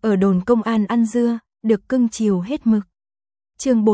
ở đồn công an ăn dưa, được cưng chiều hết mực. Chương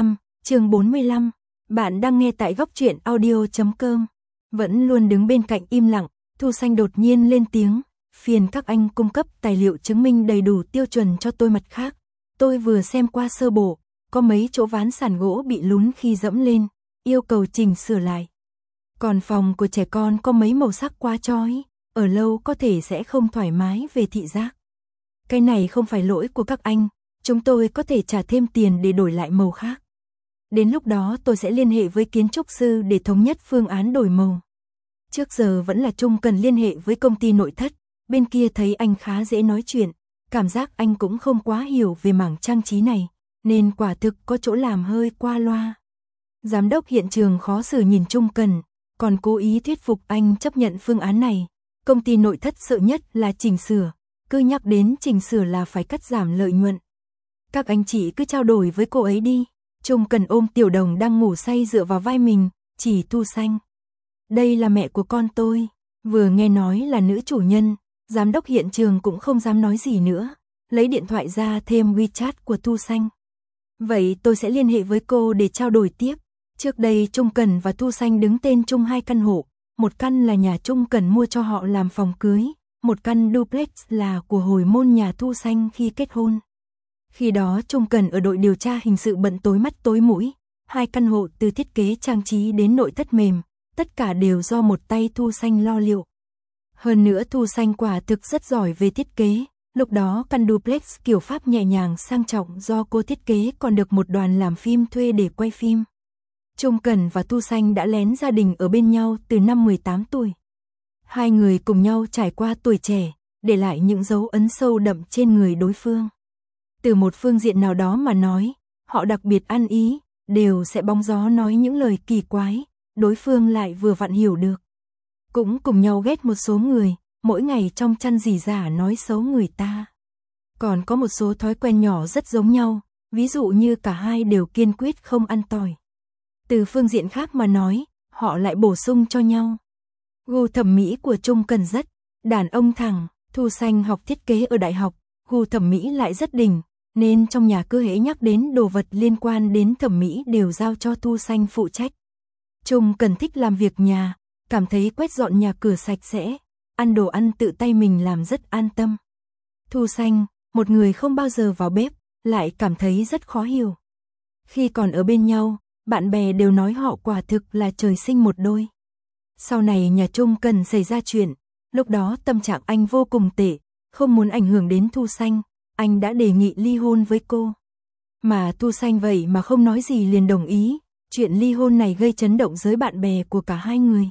45, bạn đang nghe tại góc truyện audio.com. Vẫn luôn đứng bên cạnh im lặng, Thu Xanh đột nhiên lên tiếng, phiền các anh cung cấp tài liệu chứng minh đầy đủ tiêu chuẩn cho tôi. Mặt khác, tôi vừa xem qua sơ bộ, có mấy chỗ ván sàn gỗ bị lún khi dẫm lên, yêu cầu chỉnh sửa lại. Còn phòng của trẻ con có mấy màu sắc quá chói, ở lâu có thể sẽ không thoải mái về thị giác. Cái này không phải lỗi của các anh, chúng tôi có thể trả thêm tiền để đổi lại màu khác. Đến lúc đó tôi sẽ liên hệ với kiến trúc sư để thống nhất phương án đổi màu. Trước giờ vẫn là Trung cần liên hệ với công ty nội thất, bên kia thấy anh khá dễ nói chuyện, cảm giác anh cũng không quá hiểu về mảng trang trí này, nên quả thực có chỗ làm hơi qua loa. Giám đốc hiện trường khó xử nhìn Trung Cần, còn cố ý thuyết phục anh chấp nhận phương án này. Công ty nội thất sợ nhất là chỉnh sửa, cứ nhắc đến chỉnh sửa là phải cắt giảm lợi nhuận. Các anh chị cứ trao đổi với cô ấy đi. Trung Cần ôm Tiểu Đồng đang ngủ say dựa vào vai mình, chỉ Thu Xanh. Đây là mẹ của con tôi. Vừa nghe nói là nữ chủ nhân, giám đốc hiện trường cũng không dám nói gì nữa, lấy điện thoại ra thêm WeChat của Thu Xanh. Vậy tôi sẽ liên hệ với cô để trao đổi tiếp. Trước đây Trung Cần và Thu Xanh đứng tên chung 2 căn hộ, một căn là nhà Trung Cần mua cho họ làm phòng cưới, một căn duplex là của hồi môn nhà Thu Xanh khi kết hôn. Khi đó Trung Cần ở đội điều tra hình sự bận tối mắt tối mũi, 2 căn hộ từ thiết kế trang trí đến nội thất mềm, tất cả đều do một tay Thu Xanh lo liệu. Hơn nữa Thu Xanh quả thực rất giỏi về thiết kế, lúc đó căn duplex kiểu Pháp nhẹ nhàng sang trọng do cô thiết kế còn được một đoàn làm phim thuê để quay phim. Trung Cần và Thu Xanh đã lén gia đình ở bên nhau từ năm 18 tuổi. Hai người cùng nhau trải qua tuổi trẻ, để lại những dấu ấn sâu đậm trên người đối phương. Từ một phương diện nào đó mà nói, họ đặc biệt ăn ý, đều sẽ bóng gió nói những lời kỳ quái, đối phương lại vừa vặn hiểu được. Cũng cùng nhau ghét một số người, mỗi ngày trong chăn rỉ rả nói xấu người ta. Còn có một số thói quen nhỏ rất giống nhau, ví dụ như cả hai đều kiên quyết không ăn tỏi. Từ phương diện khác mà nói, họ lại bổ sung cho nhau. Gu thẩm mỹ của Trung Cần rất đàn ông thẳng, Thu Xanh học thiết kế ở đại học, gu thẩm mỹ lại rất đỉnh, nên trong nhà cứ hễ nhắc đến đồ vật liên quan đến thẩm mỹ đều giao cho Thu Xanh phụ trách. Trung Cần thích làm việc nhà, cảm thấy quét dọn nhà cửa sạch sẽ, ăn đồ ăn tự tay mình làm rất an tâm. Thu Xanh, một người không bao giờ vào bếp, lại cảm thấy rất khó hiểu. Khi còn ở bên nhau, bạn bè đều nói họ quả thực là trời sinh một đôi. Sau này nhà Trung Cần xảy ra chuyện, lúc đó tâm trạng anh vô cùng tệ, không muốn ảnh hưởng đến Thu Xanh, anh đã đề nghị ly hôn với cô. Mà Thu Xanh vậy mà không nói gì liền đồng ý, chuyện ly hôn này gây chấn động giới bạn bè của cả hai người.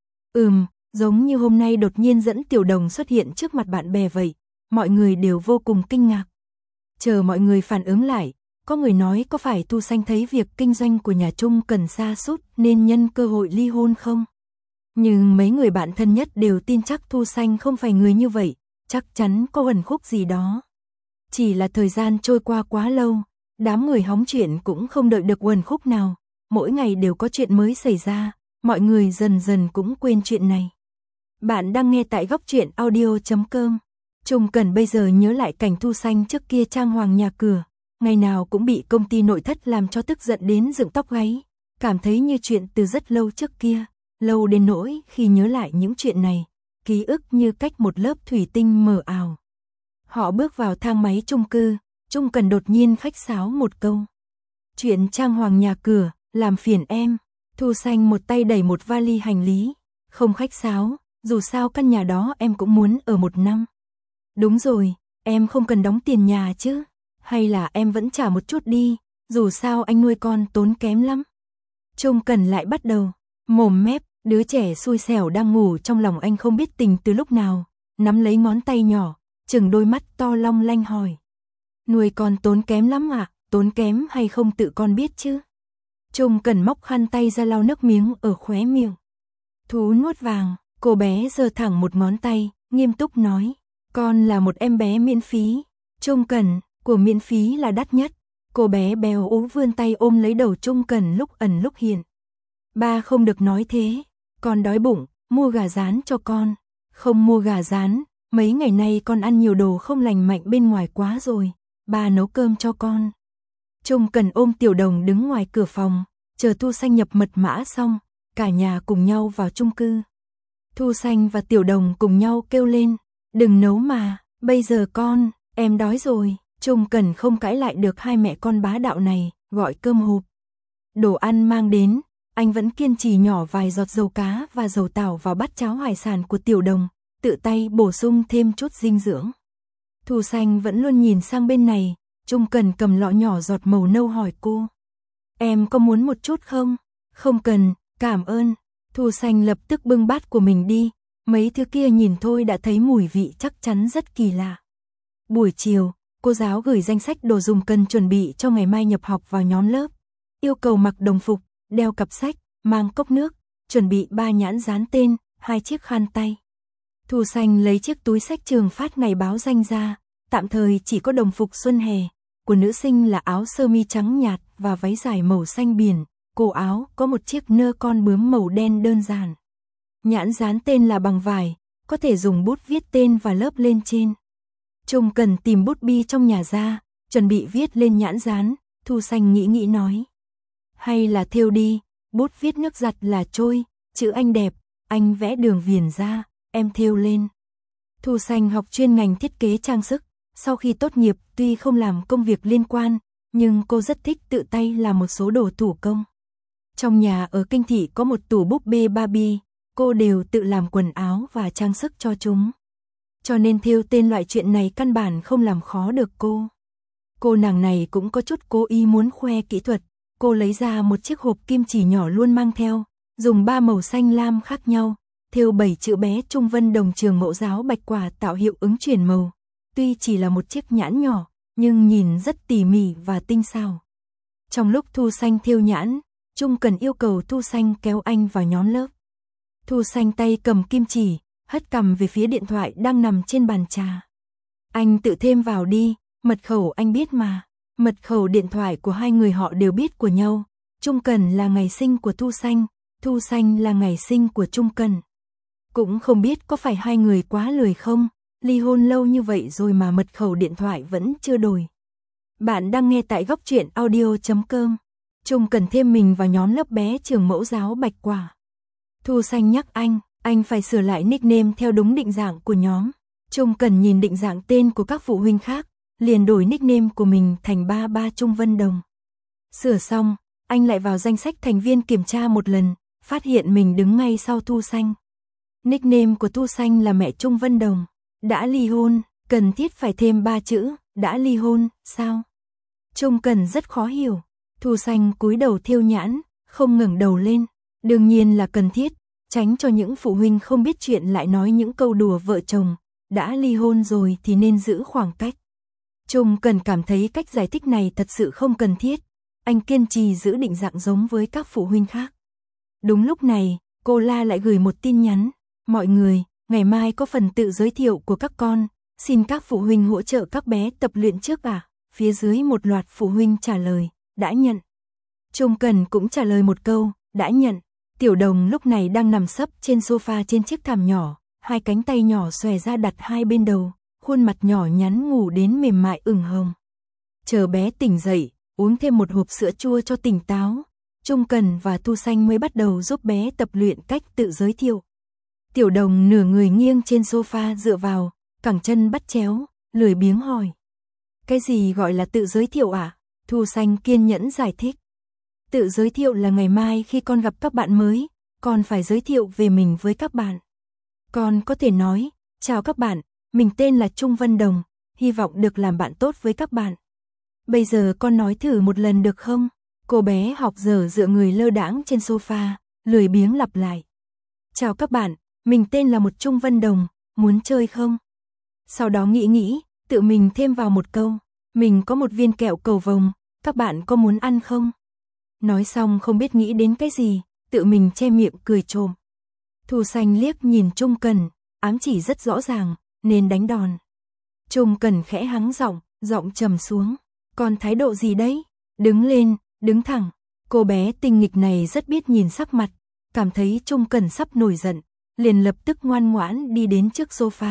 Giống như hôm nay đột nhiên dẫn Tiểu Đồng xuất hiện trước mặt bạn bè vậy, mọi người đều vô cùng kinh ngạc. Chờ mọi người phản ứng lại, có người nói có phải Thu Xanh thấy việc kinh doanh của nhà Trung Cần sa sút nên nhân cơ hội ly hôn không? Nhưng mấy người bạn thân nhất đều tin chắc Thu Xanh không phải người như vậy, chắc chắn có uẩn khúc gì đó. Chỉ là thời gian trôi qua quá lâu, đám người hóng chuyện cũng không đợi được uẩn khúc nào, mỗi ngày đều có chuyện mới xảy ra, mọi người dần dần cũng quên chuyện này. Bạn đang nghe tại góc truyện audio.com. Trung Cần bây giờ nhớ lại cảnh Thu Xanh trước kia trang hoàng nhà cửa, ngày nào cũng bị công ty nội thất làm cho tức giận đến dựng tóc gáy, cảm thấy như chuyện từ rất lâu trước kia, lâu đến nỗi khi nhớ lại những chuyện này, ký ức như cách một lớp thủy tinh mờ ảo. Họ bước vào thang máy chung cư, Trung Cần đột nhiên khách sáo một câu. Chuyện trang hoàng nhà cửa, làm phiền em. Thu Xanh một tay đẩy một vali hành lý, không khách sáo, dù sao căn nhà đó em cũng muốn ở 1 năm. Đúng rồi, em không cần đóng tiền nhà chứ, hay là em vẫn trả một chút đi, dù sao anh nuôi con tốn kém lắm. Trung Cần lại bắt đầu, mồm mép, đứa trẻ xui xẻo đang ngủ trong lòng anh không biết tình từ lúc nào, nắm lấy ngón tay nhỏ, chừng đôi mắt to long lanh hỏi. Nuôi con tốn kém lắm à, tốn kém hay không tự con biết chứ. Trung Cần móc khăn tay ra lau nước miếng ở khóe miệng. Thú nuốt vàng, cô bé giơ thẳng một ngón tay, nghiêm túc nói, con là một em bé miễn phí. Trung Cần, của miễn phí là đắt nhất. Cô bé béo ú vươn tay ôm lấy đầu Trung Cần lúc ẩn lúc hiện. Ba không được nói thế, con đói bụng, mua gà rán cho con. Không mua gà rán, mấy ngày nay con ăn nhiều đồ không lành mạnh bên ngoài quá rồi, bà nấu cơm cho con. Trung Cần ôm Tiểu Đồng đứng ngoài cửa phòng, chờ Thu Xanh nhập mật mã xong, cả nhà cùng nhau vào chung cư. Thu Xanh và Tiểu Đồng cùng nhau kêu lên, đừng nấu mà, bây giờ em đói rồi. Trung Cần không cãi lại được hai mẹ con bá đạo này, gọi cơm hộp. Đồ ăn mang đến, anh vẫn kiên trì nhỏ vài giọt dầu cá và dầu tảo vào bát cháo hải sản của Tiểu Đồng, tự tay bổ sung thêm chút dinh dưỡng. Thu Xanh vẫn luôn nhìn sang bên này, Trung Cần cầm lọ nhỏ giọt màu nâu hỏi cô. Em có muốn một chút không? Không cần, cảm ơn. Thu Xanh lập tức bưng bát của mình đi, mấy thứ kia nhìn thôi đã thấy mùi vị chắc chắn rất kỳ lạ. Buổi chiều, cô giáo gửi danh sách đồ dùng cần chuẩn bị cho ngày mai nhập học vào nhóm lớp. Yêu cầu mặc đồng phục, đeo cặp sách, mang cốc nước, chuẩn bị 3 nhãn dán tên, 2 chiếc khăn tay. Thu Xanh lấy chiếc túi sách trường phát ngày báo danh ra, tạm thời chỉ có đồng phục xuân hè. Của nữ sinh là áo sơ mi trắng nhạt và váy dài màu xanh biển, cổ áo có một chiếc nơ con bướm màu đen đơn giản. Nhãn dán tên là bằng vải, có thể dùng bút viết tên và lớp lên trên. Trung Cần tìm bút bi trong nhà ra, chuẩn bị viết lên nhãn dán, Thu Xanh nghĩ nói. Hay là thêu đi, bút viết nước giặt là trôi, chữ anh đẹp, anh vẽ đường viền ra, em thêu lên. Thu Xanh học chuyên ngành thiết kế trang sức, sau khi tốt nghiệp tuy không làm công việc liên quan, nhưng cô rất thích tự tay làm một số đồ thủ công. Trong nhà ở Kinh Thị có một tủ búp bê Barbie, cô đều tự làm quần áo và trang sức cho chúng. Cho nên thêu tên loại chuyện này căn bản không làm khó được cô. Cô nàng này cũng có chút cố ý muốn khoe kỹ thuật, cô lấy ra một chiếc hộp kim chỉ nhỏ luôn mang theo, dùng 3 màu xanh lam khác nhau, thêu 7 chữ bé Trung Vân Đồng Trường Mẫu Giáo Bạch Quả tạo hiệu ứng chuyển màu. Tuy chỉ là một chiếc nhãn nhỏ, nhưng nhìn rất tỉ mỉ và tinh xảo. Trong lúc Thu Xanh thêu nhãn, Trung Cần yêu cầu Thu Xanh kéo anh vào nhóm lớp. Thu Xanh tay cầm kim chỉ, hất cằm về phía điện thoại đang nằm trên bàn trà. Anh tự thêm vào đi, mật khẩu anh biết mà. Mật khẩu điện thoại của hai người họ đều biết của nhau. Trung Cần là ngày sinh của Thu Xanh là ngày sinh của Trung Cần. Cũng không biết có phải hai người quá lười không, ly hôn lâu như vậy rồi mà mật khẩu điện thoại vẫn chưa đổi. Bạn đang nghe tại góc truyện audio.com. Trung Cần thêm mình vào nhóm lớp bé Trường Mẫu Giáo Bạch Quả. Thu Xanh nhắc anh phải sửa lại nickname theo đúng định dạng của nhóm. Trung Cần nhìn định dạng tên của các phụ huynh khác, liền đổi nickname của mình thành 33 Trung Vân Đồng. Sửa xong, anh lại vào danh sách thành viên kiểm tra một lần, phát hiện mình đứng ngay sau Thu Xanh. Nickname của Thu Xanh là mẹ Trung Vân Đồng. Đã ly hôn, cần thiết phải thêm 3 chữ, đã ly hôn, sao? Trung Cần rất khó hiểu. Thu Xanh cúi đầu thêu nhãn, không ngẩng đầu lên. Đương nhiên là cần thiết, tránh cho những phụ huynh không biết chuyện lại nói những câu đùa vợ chồng. Đã ly hôn rồi thì nên giữ khoảng cách. Trung Cần cảm thấy cách giải thích này thật sự không cần thiết. Anh kiên trì giữ định dạng giống với các phụ huynh khác. Đúng lúc này, cô La lại gửi một tin nhắn. Mọi người, ngày mai có phần tự giới thiệu của các con. Xin các phụ huynh hỗ trợ các bé tập luyện trước à? Phía dưới một loạt phụ huynh trả lời, đã nhận. Trung Cần cũng trả lời một câu, đã nhận. Tiểu Đồng lúc này đang nằm sấp trên sofa trên chiếc thảm nhỏ, hai cánh tay nhỏ xòe ra đặt hai bên đầu, khuôn mặt nhỏ nhắn ngủ đến mềm mại ửng hồng. Chờ bé tỉnh dậy, uống thêm một hộp sữa chua cho tỉnh táo, Trung Cần và Thu Xanh mới bắt đầu giúp bé tập luyện cách tự giới thiệu. Tiểu Đồng nửa người nghiêng trên sofa dựa vào, cẳng chân bắt chéo, lười biếng hỏi. Cái gì gọi là tự giới thiệu à? Thu Xanh kiên nhẫn giải thích. Tự giới thiệu là ngày mai khi con gặp các bạn mới, con phải giới thiệu về mình với các bạn. Con có thể nói, chào các bạn, mình tên là Trung Vân Đồng, hy vọng được làm bạn tốt với các bạn. Bây giờ con nói thử một lần được không? Cô bé học dở dựa người lơ đãng trên sofa, lười biếng lặp lại. Chào các bạn, mình tên là một Trung Vân Đồng, muốn chơi không? Sau đó nghĩ, tự mình thêm vào một câu, mình có một viên kẹo cầu vồng, các bạn có muốn ăn không? Nói xong không biết nghĩ đến cái gì, tự mình che miệng cười trộm. Thu Xanh liếc nhìn Trung Cần, ám chỉ rất rõ ràng, nên đánh đòn. Trung Cần khẽ hắng giọng trầm xuống. Con thái độ gì đấy? Đứng lên, đứng thẳng. Cô bé tinh nghịch này rất biết nhìn sắc mặt, cảm thấy Trung Cần sắp nổi giận, liền lập tức ngoan ngoãn đi đến trước sofa,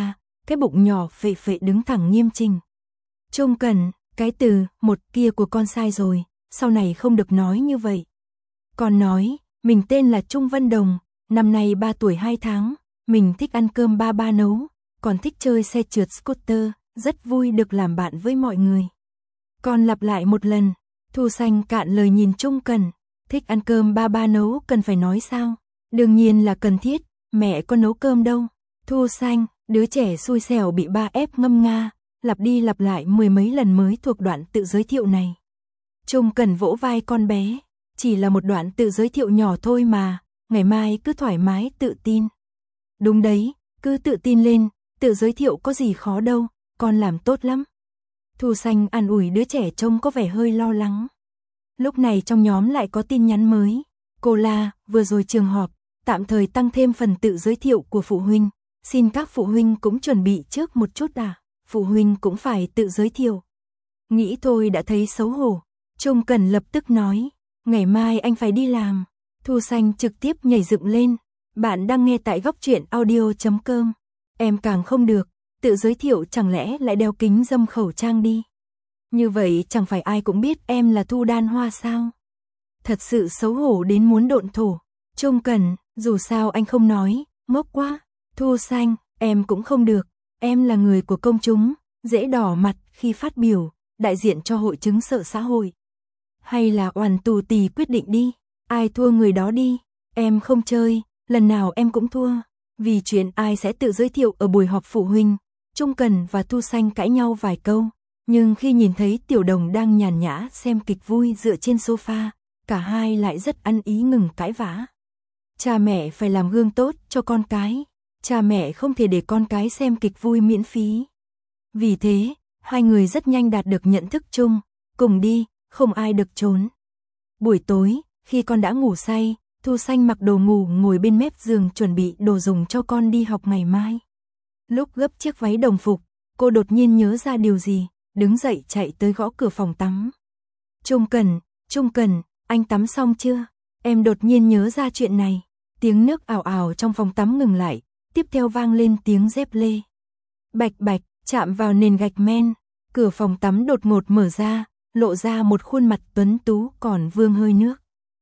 cái bụng nhỏ phệ phệ đứng thẳng nghiêm chỉnh. Trung Cẩn, cái từ một kia của con sai rồi, sau này không được nói như vậy. Con nói, mình tên là Trung Vân Đồng, năm nay 3 tuổi 2 tháng, mình thích ăn cơm ba ba nấu, còn thích chơi xe trượt scooter, rất vui được làm bạn với mọi người. Con lặp lại một lần, Thu Xanh cạn lời nhìn Trung Cẩn, thích ăn cơm ba ba nấu cần phải nói sao? Đương nhiên là cần thiết, mẹ con nấu cơm đâu. Thu Xanh, đứa trẻ xui xẻo bị ba ép ngâm nga, lặp đi lặp lại 10 mấy lần mới thuộc đoạn tự giới thiệu này. Trung Cẩn vỗ vai con bé, chỉ là một đoạn tự giới thiệu nhỏ thôi mà, ngày mai cứ thoải mái tự tin. Đúng đấy, cứ tự tin lên, tự giới thiệu có gì khó đâu, con làm tốt lắm. Thu Xanh an ủi đứa trẻ trông có vẻ hơi lo lắng. Lúc này trong nhóm lại có tin nhắn mới. Cô La, vừa rồi trường họp, tạm thời tăng thêm phần tự giới thiệu của phụ huynh. Xin các phụ huynh cũng chuẩn bị trước một chút à, phụ huynh cũng phải tự giới thiệu. Nghĩ thôi đã thấy xấu hổ. Trung Cẩn lập tức nói, ngày mai anh phải đi làm. Thu Xanh trực tiếp nhảy dựng lên. Bạn đang nghe tại góc truyện audio.com. Em càng không được, tự giới thiệu chẳng lẽ lại đeo kính râm khẩu trang đi. Như vậy chẳng phải ai cũng biết em là Thu Đan Hoa sao. Thật sự xấu hổ đến muốn độn thổ. Trung Cẩn, dù sao anh không nói, ngốc quá. Thu Xanh, em cũng không được, em là người của công chúng, dễ đỏ mặt khi phát biểu, đại diện cho hội chứng sợ xã hội. Hay là oằn tù tì quyết định đi, ai thua người đó đi, em không chơi, lần nào em cũng thua. Vì chuyện ai sẽ tự giới thiệu ở buổi họp phụ huynh, Trung Cẩn và Thu Xanh cãi nhau vài câu, nhưng khi nhìn thấy Tiểu Đồng đang nhàn nhã xem kịch vui dựa trên sofa, cả hai lại rất ăn ý ngừng cãi vã. Cha mẹ phải làm gương tốt cho con cái, cha mẹ không thể để con cái xem kịch vui miễn phí. Vì thế, hai người rất nhanh đạt được nhận thức chung, cùng đi, không ai được trốn. Buổi tối, khi con đã ngủ say, Thu Xanh mặc đồ ngủ ngồi bên mép giường chuẩn bị đồ dùng cho con đi học ngày mai. Lúc gấp chiếc váy đồng phục, cô đột nhiên nhớ ra điều gì, đứng dậy chạy tới gõ cửa phòng tắm. Trung Cẩn, anh tắm xong chưa? Em đột nhiên nhớ ra chuyện này. Tiếng nước ào ào trong phòng tắm ngừng lại, tiếp theo vang lên tiếng dép lê. Bạch bạch, chạm vào nền gạch men, cửa phòng tắm đột ngột mở ra, lộ ra một khuôn mặt tuấn tú còn vương hơi nước.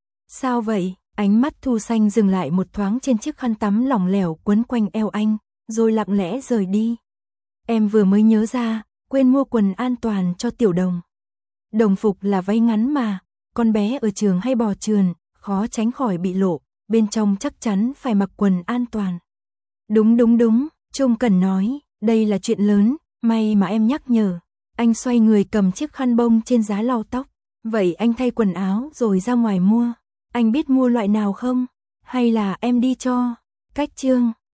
Sao vậy? Ánh mắt Thu Xanh dừng lại một thoáng trên chiếc khăn tắm lỏng lẻo quấn quanh eo anh, rồi lặng lẽ rời đi. Em vừa mới nhớ ra, quên mua quần an toàn cho Tiểu Đồng. Đồng phục là váy ngắn mà, con bé ở trường hay bò trườn, khó tránh khỏi bị lộ, bên trong chắc chắn phải mặc quần an toàn. Đúng, Trung Cẩn nói, đây là chuyện lớn, may mà em nhắc nhở. Anh xoay người cầm chiếc khăn bông trên giá lau tóc, vậy anh thay quần áo rồi ra ngoài mua. Anh biết mua loại nào không? Hay là em đi cho? Cách chương